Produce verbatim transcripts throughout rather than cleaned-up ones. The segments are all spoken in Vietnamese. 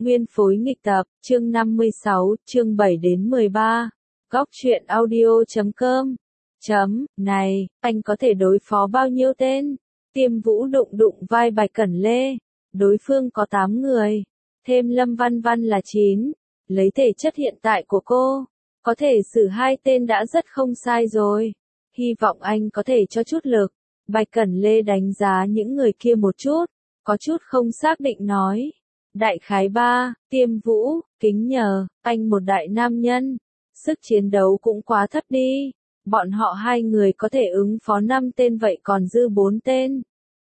Nguyên phối nghịch tập, chương năm mươi sáu, chương bảy đến mười ba. Góc truyện audio chấm com. Chấm, này, anh có thể đối phó bao nhiêu tên? Tiêm Vũ đụng đụng vai Bạch Cẩn Lê. Đối phương có tám người, thêm Lâm Văn Văn là chín. Lấy thể chất hiện tại của cô, có thể xử hai tên đã rất không sai rồi. Hy vọng anh có thể cho chút lực. Bạch Cẩn Lê đánh giá những người kia một chút, có chút không xác định nói. Đại khái ba, Tiêm Vũ, kính nhờ, anh một đại nam nhân, sức chiến đấu cũng quá thấp đi. Bọn họ hai người có thể ứng phó năm tên vậy còn dư bốn tên.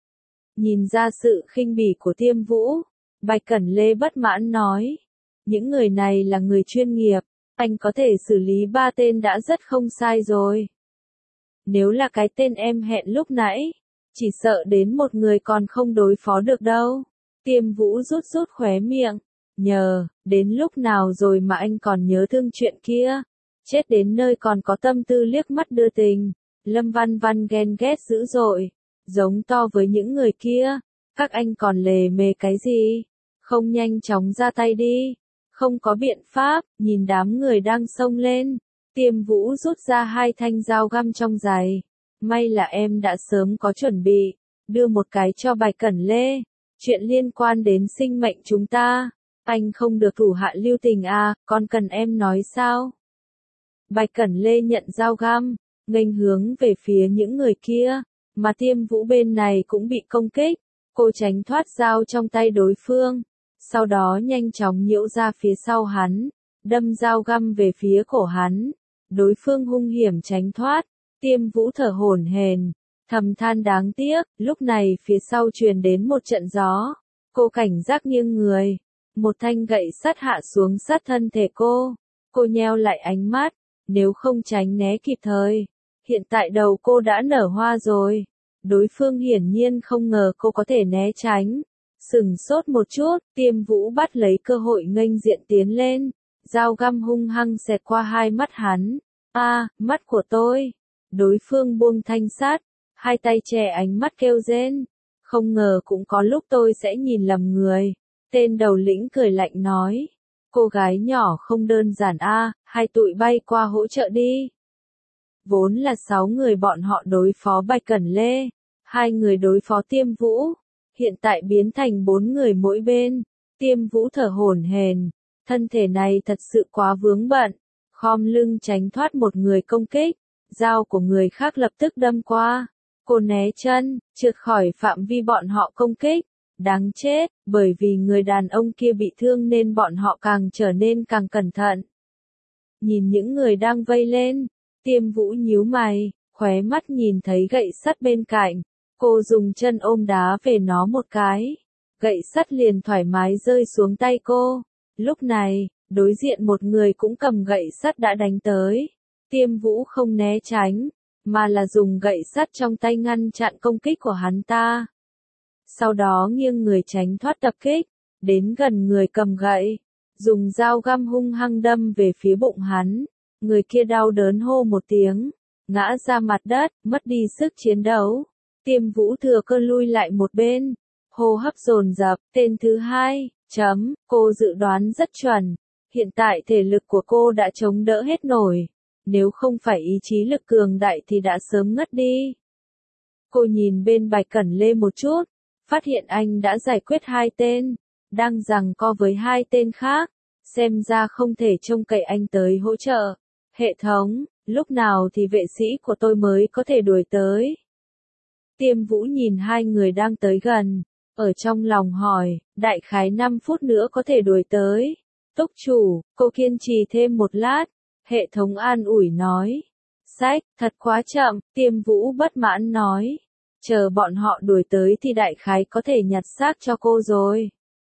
Nhìn ra sự khinh bỉ của Tiêm Vũ, Bạch Cẩn Lê bất mãn nói. Những người này là người chuyên nghiệp, anh có thể xử lý ba tên đã rất không sai rồi. Nếu là cái tên em hẹn lúc nãy, chỉ sợ đến một người còn không đối phó được đâu. Tiêm Vũ rút rút khóe miệng. Nhờ, đến lúc nào rồi mà anh còn nhớ thương chuyện kia. Chết đến nơi còn có tâm tư liếc mắt đưa tình. Lâm Văn Văn ghen ghét dữ dội. Giống to với những người kia. Các anh còn lề mề cái gì? Không nhanh chóng ra tay đi. Không có biện pháp, nhìn đám người đang xông lên. Tiêm Vũ rút ra hai thanh dao găm trong giày. May là em đã sớm có chuẩn bị. Đưa một cái cho Bạch Cẩn Lê. Chuyện liên quan đến sinh mệnh chúng ta. Anh không được thủ hạ lưu tình à, con cần em nói sao? Bạch Cẩn Lê nhận dao găm, nghênh hướng về phía những người kia. Mà Tiêm Vũ bên này cũng bị công kích. Cô tránh thoát dao trong tay đối phương. Sau đó nhanh chóng nhiễu ra phía sau hắn. Đâm dao găm về phía cổ hắn. Đối phương hung hiểm tránh thoát. Tiêm Vũ thở hổn hển, thầm than đáng tiếc. Lúc này phía sau truyền đến một trận gió. Cô cảnh giác nghiêng người. Một thanh gậy sắt hạ xuống sát thân thể cô. Cô nheo lại ánh mắt. Nếu không tránh né kịp thời, hiện tại đầu cô đã nở hoa rồi. Đối phương hiển nhiên không ngờ cô có thể né tránh. Sừng sốt một chút, Tiêm Vũ bắt lấy cơ hội nghênh diện tiến lên. Dao găm hung hăng xẹt qua hai mắt hắn. A, à, mắt của tôi. Đối phương buông thanh sắt, hai tay che ánh mắt kêu rên. Không ngờ cũng có lúc tôi sẽ nhìn lầm người. Tên đầu lĩnh cười lạnh nói. Cô gái nhỏ không đơn giản a, à, hai tụi bay qua hỗ trợ đi. Vốn là sáu người bọn họ đối phó Bạch Cẩn Lê, hai người đối phó Tiêm Vũ. Hiện tại biến thành bốn người mỗi bên. Tiêm Vũ thở hổn hển, thân thể này thật sự quá vướng bận. Khom lưng tránh thoát một người công kích. Dao của người khác lập tức đâm qua. Cô né chân, trượt khỏi phạm vi bọn họ công kích. Đáng chết, bởi vì người đàn ông kia bị thương nên bọn họ càng trở nên càng cẩn thận. Nhìn những người đang vây lên, Tiêm Vũ nhíu mày, khóe mắt nhìn thấy gậy sắt bên cạnh. Cô dùng chân ôm đá về nó một cái. Gậy sắt liền thoải mái rơi xuống tay cô. Lúc này, đối diện một người cũng cầm gậy sắt đã đánh tới. Tiêm Vũ không né tránh, mà là dùng gậy sắt trong tay ngăn chặn công kích của hắn ta. Sau đó nghiêng người tránh thoát tập kích, đến gần người cầm gậy, dùng dao găm hung hăng đâm về phía bụng hắn. Người kia đau đớn hô một tiếng, ngã ra mặt đất, mất đi sức chiến đấu. Tiêm Vũ thừa cơ lui lại một bên, hô hấp dồn dập. Tên thứ hai, chấm, cô dự đoán rất chuẩn. Hiện tại thể lực của cô đã chống đỡ hết nổi. Nếu không phải ý chí lực cường đại thì đã sớm ngất đi. Cô nhìn bên Bạch Cẩn Lê một chút, phát hiện anh đã giải quyết hai tên, đang giằng co với hai tên khác. Xem ra không thể trông cậy anh tới hỗ trợ. Hệ thống, lúc nào thì vệ sĩ của tôi mới có thể đuổi tới? Tiêm Vũ nhìn hai người đang tới gần, ở trong lòng hỏi, đại khái năm phút nữa có thể đuổi tới. Túc chủ, cô kiên trì thêm một lát. Hệ thống an ủi nói. Sách, thật quá chậm, Tiêm Vũ bất mãn nói. Chờ bọn họ đuổi tới thì đại khái có thể nhặt xác cho cô rồi.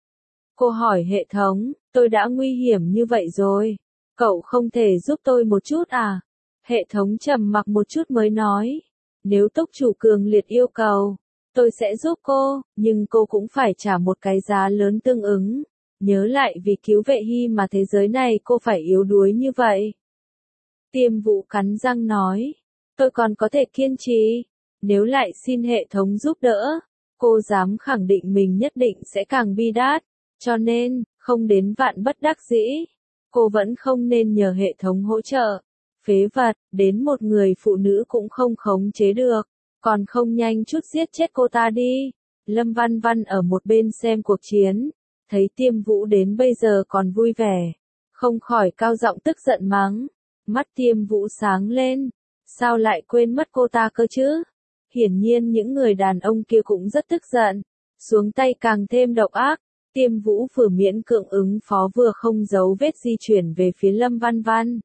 Cô hỏi hệ thống, tôi đã nguy hiểm như vậy rồi. Cậu không thể giúp tôi một chút à? Hệ thống trầm mặc một chút mới nói. Nếu túc chủ cường liệt yêu cầu, tôi sẽ giúp cô, nhưng cô cũng phải trả một cái giá lớn tương ứng. Nhớ lại vì cứu Vệ Hy mà thế giới này cô phải yếu đuối như vậy. Tiêm Vũ cắn răng nói. Tôi còn có thể kiên trì. Nếu lại xin hệ thống giúp đỡ, cô dám khẳng định mình nhất định sẽ càng bi đát. Cho nên, Không đến vạn bất đắc dĩ, cô vẫn không nên nhờ hệ thống hỗ trợ. Phế vật, đến một người phụ nữ cũng không khống chế được, còn không nhanh chút giết chết cô ta đi. Lâm Văn Văn ở một bên xem cuộc chiến, thấy Tiêm Vũ đến bây giờ còn vui vẻ, không khỏi cao giọng tức giận mắng. Mắt Tiêm Vũ sáng lên, sao lại quên mất cô ta cơ chứ? Hiển nhiên những người đàn ông kia cũng rất tức giận, xuống tay càng thêm độc ác. Tiêm Vũ vừa miễn cưỡng ứng phó vừa không giấu vết di chuyển về phía Lâm Văn Văn.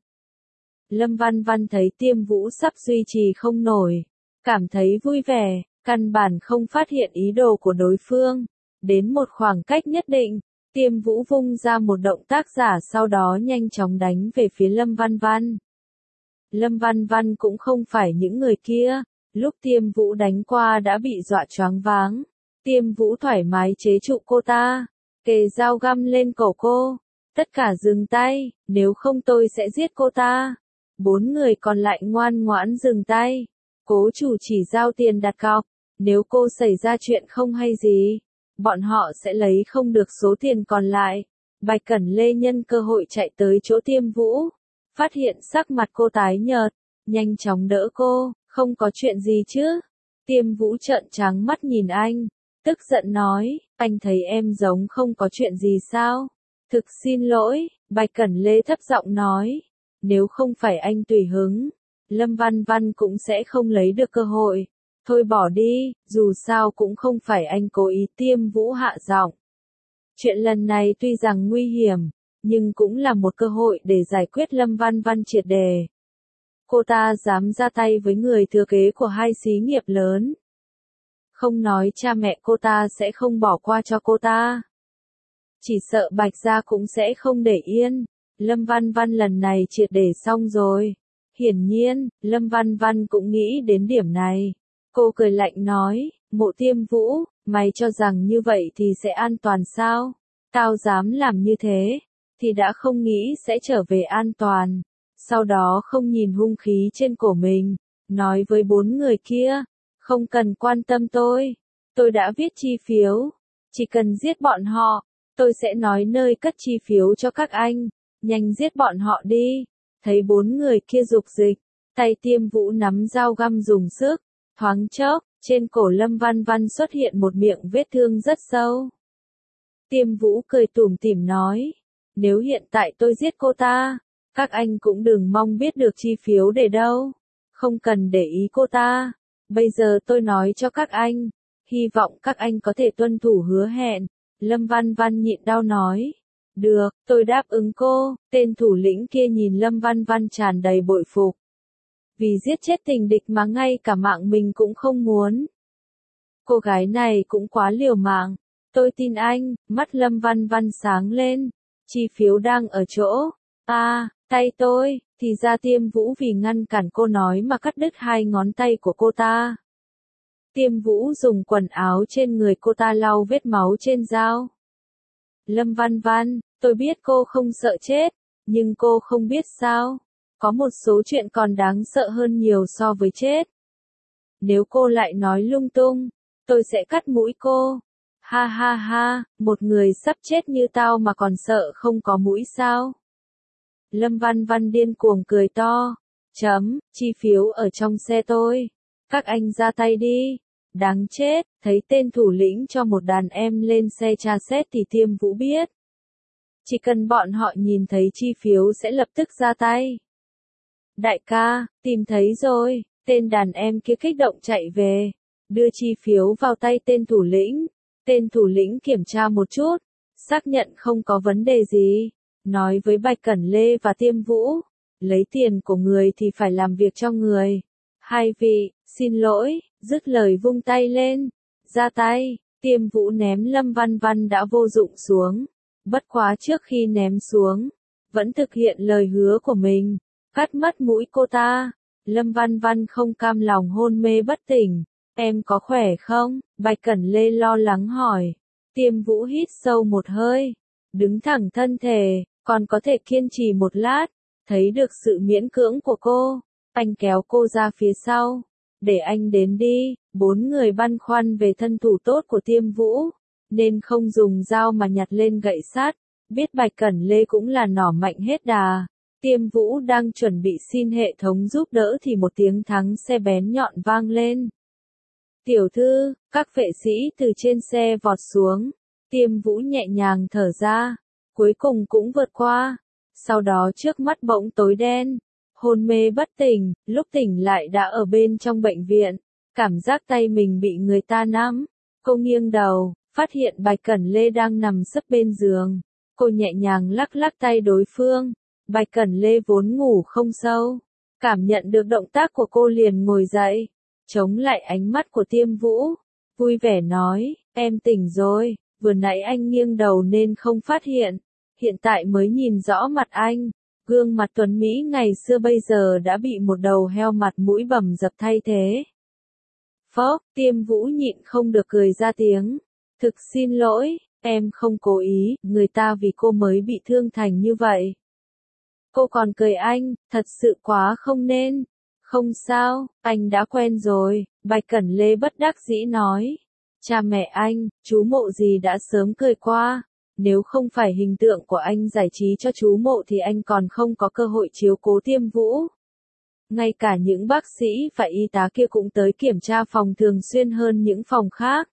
Lâm Văn Văn thấy Tiêm Vũ sắp duy trì không nổi, cảm thấy vui vẻ, căn bản không phát hiện ý đồ của đối phương. Đến một khoảng cách nhất định, Tiêm Vũ vung ra một động tác giả sau đó nhanh chóng đánh về phía Lâm Văn Văn. Lâm Văn Văn cũng không phải những người kia, lúc Tiêm Vũ đánh qua đã bị dọa choáng váng. Tiêm Vũ thoải mái chế trụ cô ta, kề dao găm lên cổ cô. Tất cả dừng tay, nếu không tôi sẽ giết cô ta. Bốn người còn lại ngoan ngoãn dừng tay. Cố chủ chỉ giao tiền đặt cọc, nếu cô xảy ra chuyện không hay gì, bọn họ sẽ lấy không được số tiền còn lại. Bạch Cẩn Lê nhân cơ hội chạy tới chỗ Tiêm Vũ, phát hiện sắc mặt cô tái nhợt, nhanh chóng đỡ cô, không có chuyện gì chứ. Tiêm Vũ trợn trắng mắt nhìn anh, tức giận nói, anh thấy em giống không có chuyện gì sao? Thực xin lỗi, Bạch Cẩn Lê thấp giọng nói, nếu không phải anh tùy hứng, Lâm Văn Văn cũng sẽ không lấy được cơ hội. Thôi bỏ đi, dù sao cũng không phải anh cố ý. Tiêm Vũ hạ giọng. Chuyện lần này tuy rằng nguy hiểm, nhưng cũng là một cơ hội để giải quyết Lâm Văn Văn triệt đề. Cô ta dám ra tay với người thừa kế của hai xí nghiệp lớn. Không nói cha mẹ cô ta sẽ không bỏ qua cho cô ta. Chỉ sợ Bạch gia cũng sẽ không để yên. Lâm Văn Văn lần này triệt để xong rồi. Hiển nhiên, Lâm Văn Văn cũng nghĩ đến điểm này. Cô cười lạnh nói, Mộ Tiêm Vũ, mày cho rằng như vậy thì sẽ an toàn sao? Tao dám làm như thế, thì đã không nghĩ sẽ trở về an toàn. Sau đó không nhìn hung khí trên cổ mình, nói với bốn người kia, không cần quan tâm tôi, tôi đã viết chi phiếu, chỉ cần giết bọn họ, tôi sẽ nói nơi cất chi phiếu cho các anh, nhanh giết bọn họ đi. Thấy bốn người kia dục dịch, tay Tiêm Vũ nắm dao găm dùng sức, thoáng chốc, trên cổ Lâm Văn Văn xuất hiện một miệng vết thương rất sâu. Tiêm Vũ cười tủm tỉm nói, nếu hiện tại tôi giết cô ta, các anh cũng đừng mong biết được chi phiếu để đâu, không cần để ý cô ta. Bây giờ tôi nói cho các anh, hy vọng các anh có thể tuân thủ hứa hẹn. Lâm Văn Văn nhịn đau nói, được, tôi đáp ứng cô. Tên thủ lĩnh kia nhìn Lâm Văn Văn tràn đầy bội phục. Vì giết chết tình địch mà ngay cả mạng mình cũng không muốn. Cô gái này cũng quá liều mạng. Tôi tin anh. Mắt Lâm Văn Văn sáng lên. Chi phiếu đang ở chỗ. À, tay tôi. Thì ra Tiêm Vũ vì ngăn cản cô nói mà cắt đứt hai ngón tay của cô ta. Tiêm Vũ dùng quần áo trên người cô ta lau vết máu trên dao. Lâm Văn Văn, tôi biết cô không sợ chết, nhưng cô không biết sao, có một số chuyện còn đáng sợ hơn nhiều so với chết. Nếu cô lại nói lung tung, tôi sẽ cắt mũi cô. Ha ha ha, một người sắp chết như tao mà còn sợ không có mũi sao? Lâm Văn Văn điên cuồng cười to. Chấm, chi phiếu ở trong xe tôi. Các anh ra tay đi. Đáng chết, thấy tên thủ lĩnh cho một đàn em lên xe tra xét thì Tiêm Vũ biết. Chỉ cần bọn họ nhìn thấy chi phiếu sẽ lập tức ra tay. Đại ca, tìm thấy rồi, tên đàn em kia kích động chạy về, đưa chi phiếu vào tay tên thủ lĩnh. Tên thủ lĩnh kiểm tra một chút, xác nhận không có vấn đề gì, nói với Bạch Cẩn Lê và Tiêm Vũ, lấy tiền của người thì phải làm việc cho người. Hai vị, xin lỗi, dứt lời vung tay lên, ra tay. Tiêm Vũ ném Lâm Văn Văn đã vô dụng xuống, bất quá trước khi ném xuống, vẫn thực hiện lời hứa của mình, cắt mất mũi cô ta. Lâm Văn Văn không cam lòng hôn mê bất tỉnh. Em có khỏe không? Bạch Cẩn Lê lo lắng hỏi. Tiêm Vũ hít sâu một hơi, đứng thẳng thân thể, còn có thể kiên trì một lát. Thấy được sự miễn cưỡng của cô, anh kéo cô ra phía sau. Để anh đến đi. Bốn người băn khoăn về thân thủ tốt của Tiêm Vũ, nên không dùng dao mà nhặt lên gậy sắt, Biết Bạch Cẩn Lê cũng là nỏ mạnh hết đà. Tiêm Vũ đang chuẩn bị xin hệ thống giúp đỡ thì một tiếng thắng xe bén nhọn vang lên. Tiểu thư, các vệ sĩ từ trên xe vọt xuống. Tiêm Vũ nhẹ nhàng thở ra. Cuối cùng cũng vượt qua. Sau đó trước mắt bỗng tối đen. Hôn mê bất tỉnh, lúc tỉnh lại đã ở bên trong bệnh viện. Cảm giác tay mình bị người ta nắm. Cô nghiêng đầu, phát hiện Bạch Cẩn Lê đang nằm sấp bên giường. Cô nhẹ nhàng lắc lắc tay đối phương. Bạch Cẩn Lê vốn ngủ không sâu. Cảm nhận được động tác của cô liền ngồi dậy. Chống lại ánh mắt của Tiêm Vũ. Vui vẻ nói, em tỉnh rồi. Vừa nãy anh nghiêng đầu nên không phát hiện. Hiện tại mới nhìn rõ mặt anh. Gương mặt tuấn Mỹ ngày xưa bây giờ đã bị một đầu heo mặt mũi bầm dập thay thế. Phốc, Tiêm Vũ nhịn không được cười ra tiếng. Thực xin lỗi, em không cố ý, người ta vì cô mới bị thương thành như vậy. Cô còn cười anh, thật sự quá không nên. Không sao, anh đã quen rồi, Bạch Cẩn Lê bất đắc dĩ nói. Cha mẹ anh, chú Mộ gì đã sớm cười qua. Nếu không phải hình tượng của anh giải trí cho chú Mộ thì anh còn không có cơ hội chiếu cố Tiêm Vũ. Ngay cả những bác sĩ và y tá kia cũng tới kiểm tra phòng thường xuyên hơn những phòng khác.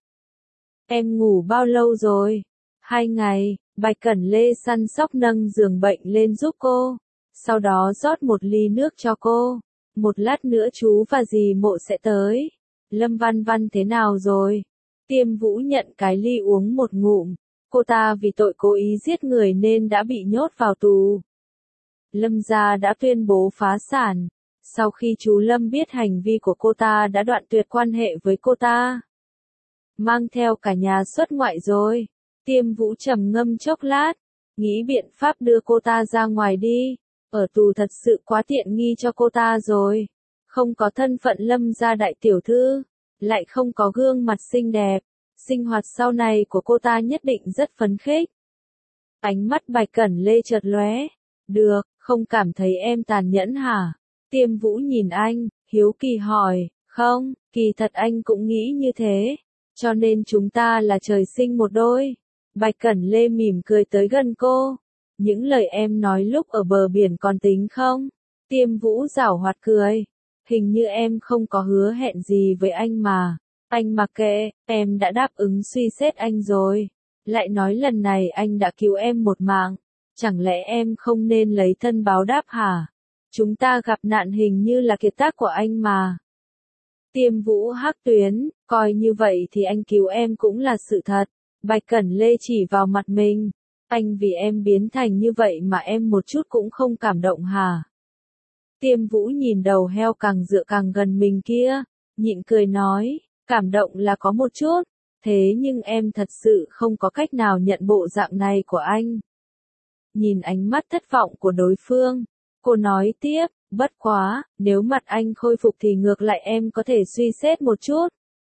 Em ngủ bao lâu rồi? Hai ngày, Bạch Cẩn Lê săn sóc nâng giường bệnh lên giúp cô. Sau đó rót một ly nước cho cô. Một lát nữa chú và dì Mộ sẽ tới. Lâm Văn Văn thế nào rồi? Tiêm Vũ nhận cái ly uống một ngụm. Cô ta vì tội cố ý giết người nên đã bị nhốt vào tù. Lâm gia đã tuyên bố phá sản. Sau khi chú Lâm biết hành vi của cô ta đã đoạn tuyệt quan hệ với cô ta. Mang theo cả nhà xuất ngoại rồi. Tiêm Vũ trầm ngâm chốc lát. Nghĩ biện pháp đưa cô ta ra ngoài đi. Ở tù thật sự quá tiện nghi cho cô ta rồi. Không có thân phận Lâm gia đại tiểu thư. Lại không có gương mặt xinh đẹp. Sinh hoạt sau này của cô ta nhất định rất phấn khích. Ánh mắt Bạch Cẩn Lê chợt lóe. Được, không cảm thấy em tàn nhẫn hả? Tiêm Vũ nhìn anh, hiếu kỳ hỏi, không, kỳ thật anh cũng nghĩ như thế. Cho nên chúng ta là trời sinh một đôi. Bạch Cẩn Lê mỉm cười tới gần cô. Những lời em nói lúc ở bờ biển còn tính không? Tiêm Vũ giảo hoạt cười. Hình như em không có hứa hẹn gì với anh mà. Anh mặc kệ, em đã đáp ứng suy xét anh rồi. Lại nói lần này anh đã cứu em một mạng. Chẳng lẽ em không nên lấy thân báo đáp hả? Chúng ta gặp nạn hình như là kiệt tác của anh mà. Tiêm Vũ hắc tuyến, coi như vậy thì anh cứu em cũng là sự thật. Bạch Cẩn Lê chỉ vào mặt mình. Anh vì em biến thành như vậy mà em một chút cũng không cảm động hả? Tiêm Vũ nhìn đầu heo càng dựa càng gần mình kia, nhịn cười nói, cảm động là có một chút, thế nhưng em thật sự không có cách nào nhận bộ dạng này của anh. Nhìn ánh mắt thất vọng của đối phương, cô nói tiếp, bất quá, nếu mặt anh khôi phục thì ngược lại em có thể suy xét một chút.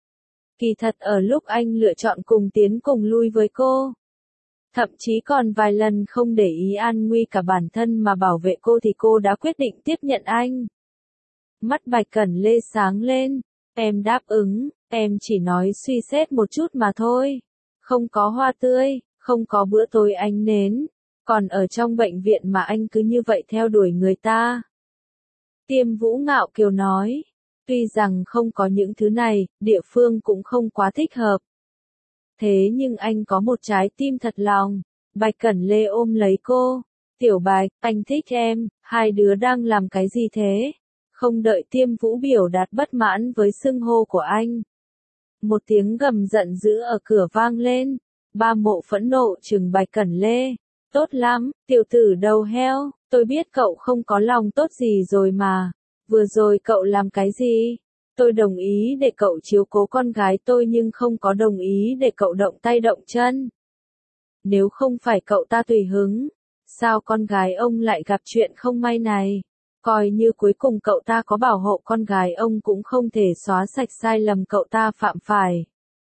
Kỳ thật ở lúc anh lựa chọn cùng tiến cùng lui với cô, thậm chí còn vài lần không để ý an nguy cả bản thân mà bảo vệ cô thì cô đã quyết định tiếp nhận anh. Mắt Bạch Cẩn Lê sáng lên, em đáp ứng, em chỉ nói suy xét một chút mà thôi. Không có hoa tươi, không có bữa tối ánh nến, còn ở trong bệnh viện mà anh cứ như vậy theo đuổi người ta. Tiêm Vũ ngạo kiều nói, tuy rằng không có những thứ này, địa phương cũng không quá thích hợp. Thế nhưng anh có một trái tim thật lòng. Bạch Cẩn Lê ôm lấy cô. Tiểu Bạch, anh thích em, hai đứa đang làm cái gì thế? Không đợi Tiêm Vũ biểu đạt bất mãn với xưng hô của anh. Một tiếng gầm giận dữ ở cửa vang lên. Ba Mộ phẫn nộ trừng Bạch Cẩn Lê. Tốt lắm, tiểu tử đầu heo, tôi biết cậu không có lòng tốt gì rồi mà. Vừa rồi cậu làm cái gì? Tôi đồng ý để cậu chiếu cố con gái tôi nhưng không có đồng ý để cậu động tay động chân. Nếu không phải cậu ta tùy hứng, sao con gái ông lại gặp chuyện không may này? Coi như cuối cùng cậu ta có bảo hộ con gái ông cũng không thể xóa sạch sai lầm cậu ta phạm phải.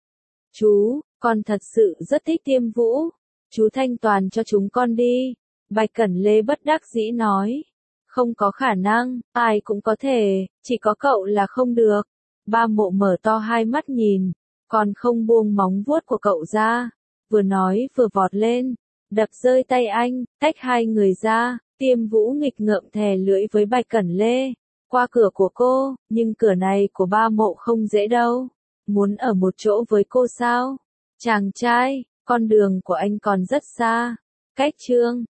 Chú, con thật sự rất thích Tiêm Vũ. Chú thanh toàn cho chúng con đi. Bạch Cẩn Lê bất đắc dĩ nói. Không có khả năng, ai cũng có thể, chỉ có cậu là không được. Ba Mộ mở to hai mắt nhìn, còn không buông móng vuốt của cậu ra. Vừa nói vừa vọt lên, đập rơi tay anh, tách hai người ra, Tiêm Vũ nghịch ngợm thè lưỡi với Bạch Cẩn Lê. Qua cửa của cô, nhưng cửa này của ba Mộ không dễ đâu. Muốn ở một chỗ với cô sao? Chàng trai, con đường của anh còn rất xa. Cách Trương